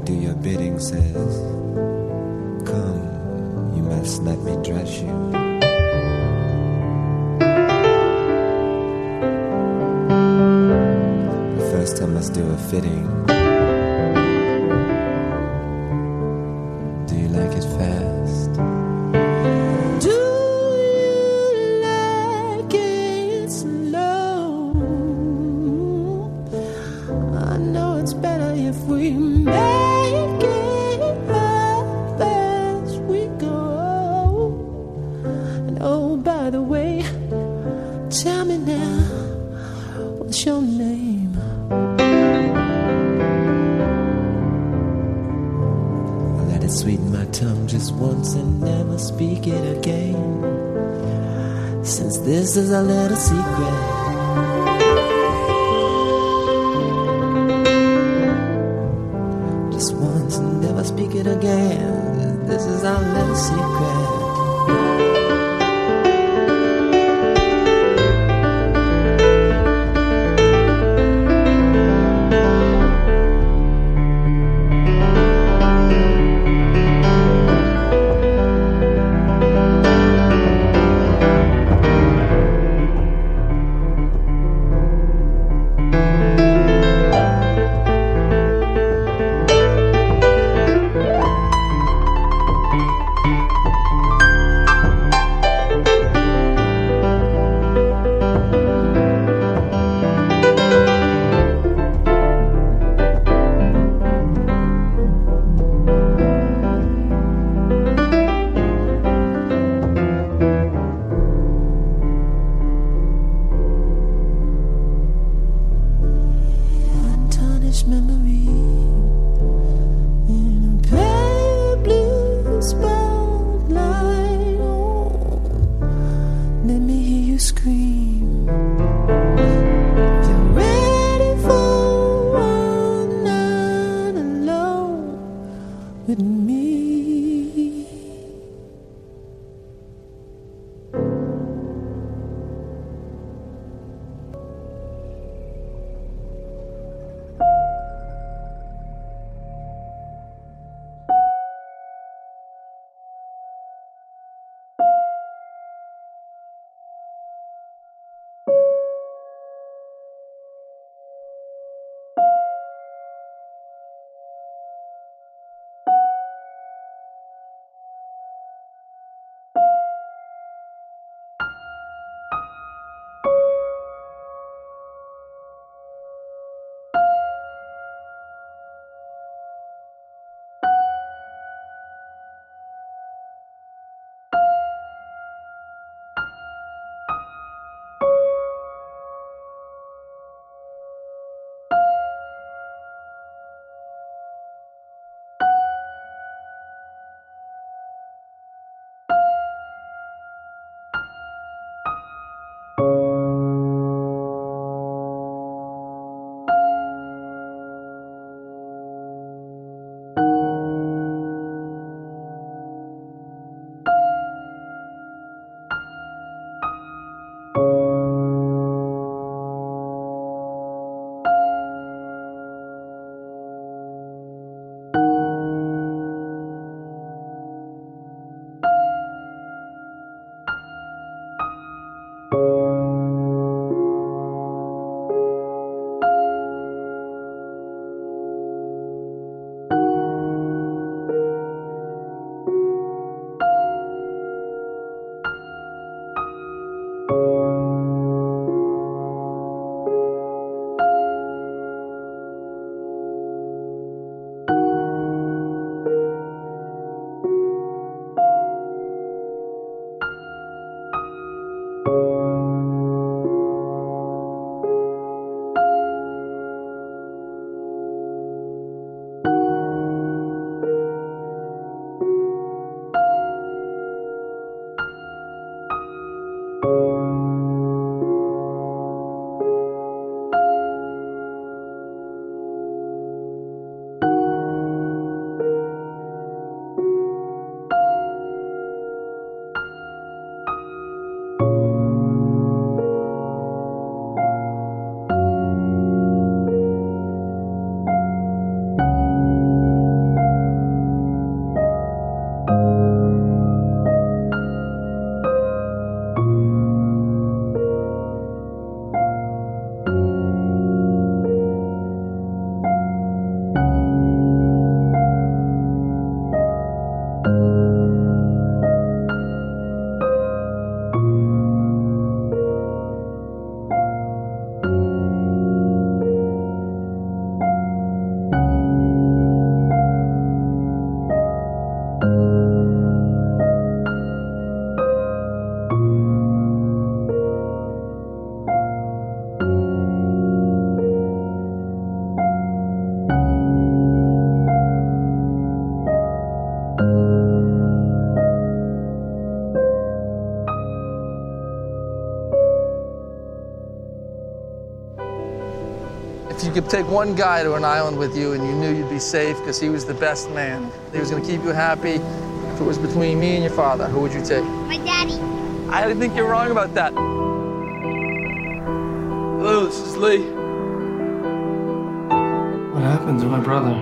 do your bidding says, come, you must let me dress you. But first I must do a fitting. Do you like it fast? Do you like it slow? I know it's better if we make it up as we go. And oh, by the way, tell me now, what's your name? I let it sweeten my tongue just once and never speak it again, since this is a little secret. Just once and never speak it again. This is our little secret. Memory in a pale blue spotlight. Oh, let me hear you scream. You're ready for one night alone with me. If you could take one guy to an island with you and you knew you'd be safe because he was the best man, he was going to keep you happy, if it was between me and your father, who would you take? My daddy. I think you're wrong about that. Hello, this is Lee. What happened to my brother?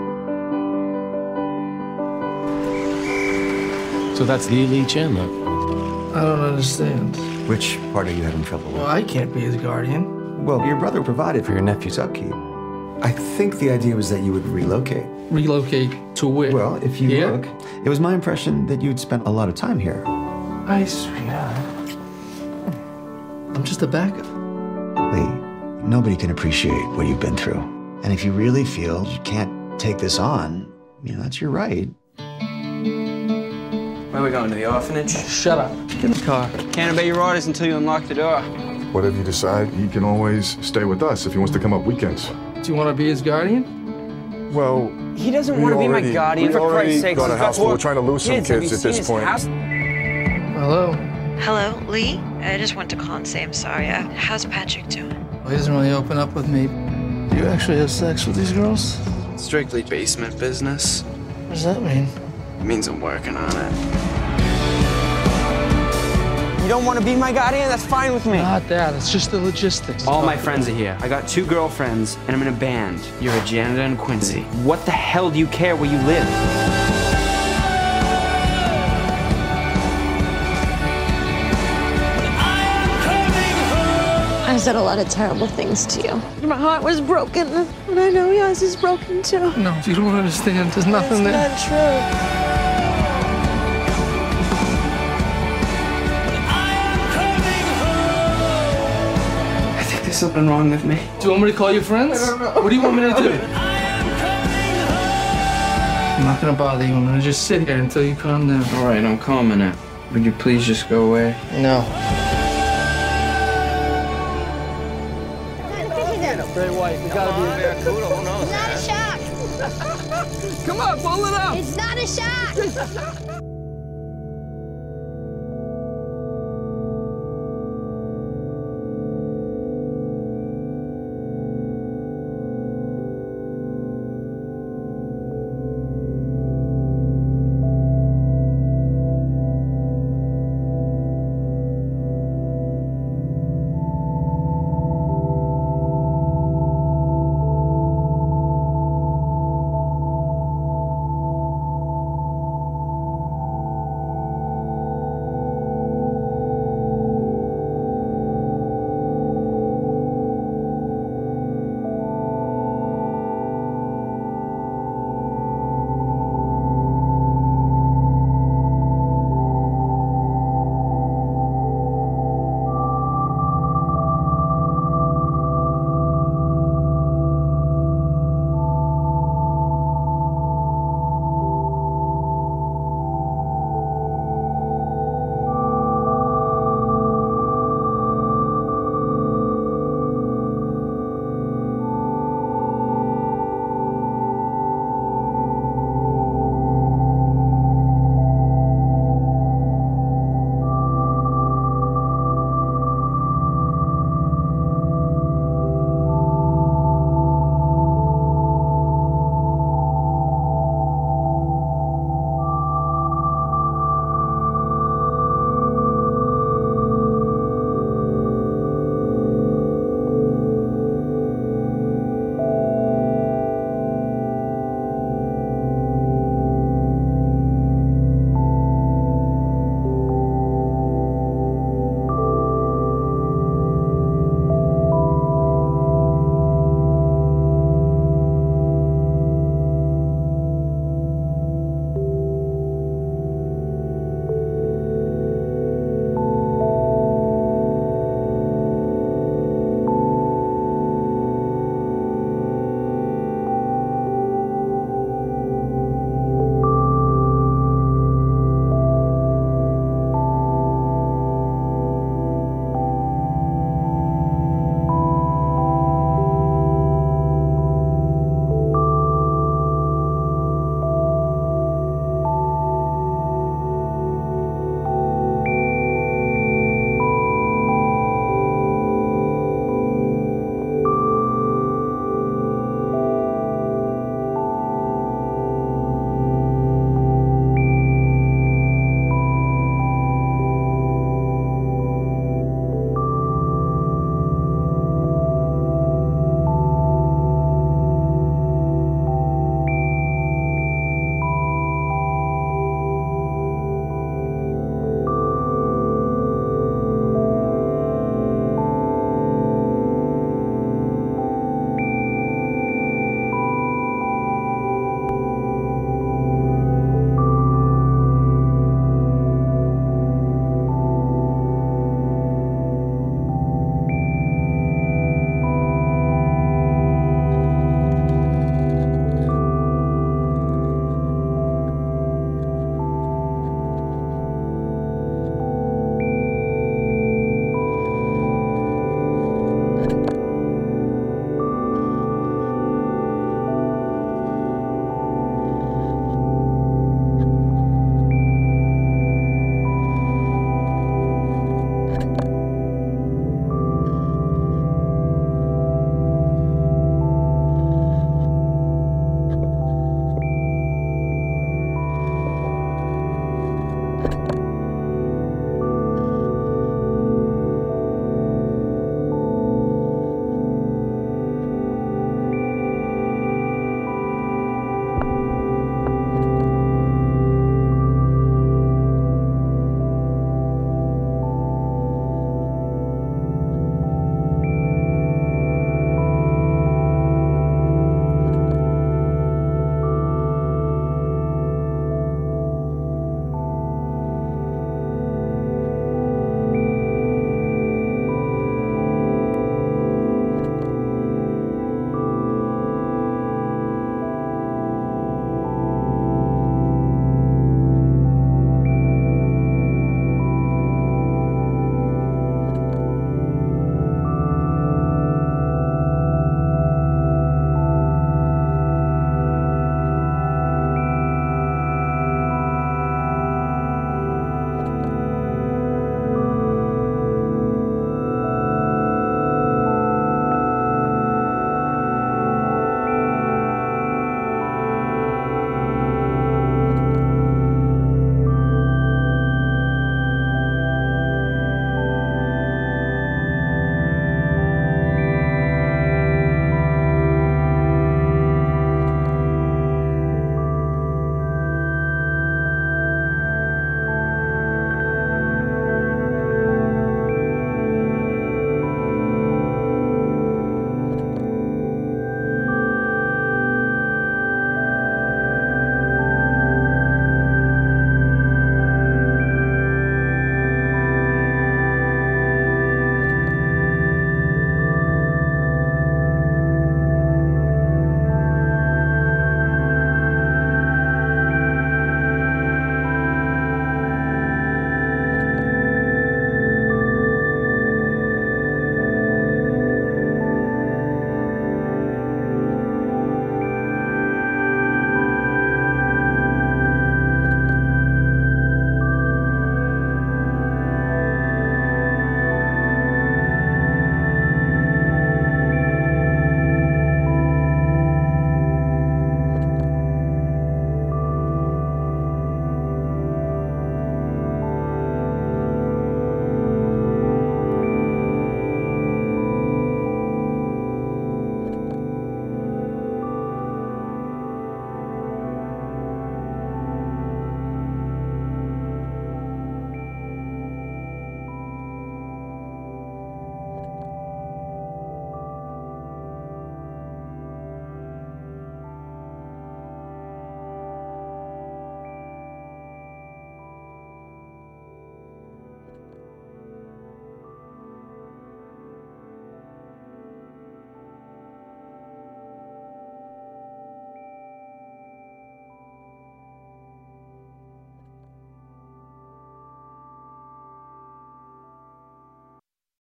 So that's Lee Chandler. I don't understand. Which part are you having trouble with? Well, I can't be his guardian. Well, your brother provided for your nephew's upkeep. I think the idea was that you would relocate. Relocate to where? Well, if you Here? look, it was my impression that you'd spent a lot of time here. Hi, sweetheart. I'm just a backup. Lee, nobody can appreciate what you've been through. And if you really feel you can't take this on, that's your right. Where are we going, to the orphanage? Shut up. Get in the car. Can't obey your orders until you unlock the door. Whatever you decide, he can always stay with us if he wants to come up weekends. Do you want to be his guardian? Well, He doesn't want to be my guardian, for Christ's sake. got a house full. We're trying to lose some Have you kids at seen this his point. house? Hello. Hello, Lee? I just wanted to call and say I'm sorry. How's Patrick doing? Well, he doesn't really open up with me. Do you actually have sex with these girls? Strictly basement business. What does that mean? It means I'm working on it. You don't want to be my guardian? That's fine with me. Not that. It's just the logistics. All my friends are here. I got 2 girlfriends, and I'm in a band. You're a janitor in Quincy. What the hell do you care where you live? I said a lot of terrible things to you. My heart was broken, and I know yours is broken too. No, you don't understand. There's nothing there. It's not true. I think there's something wrong with me. Do you want me to call your friends? What do you want me to do? I'm not gonna bother you. I'm gonna just sit here until you calm down. All right, I'm calming it. Would you please just go away? No. Great white, you gotta be a barracuda, who knows? It's not a shark. Come on, pull it up! It's not a shark.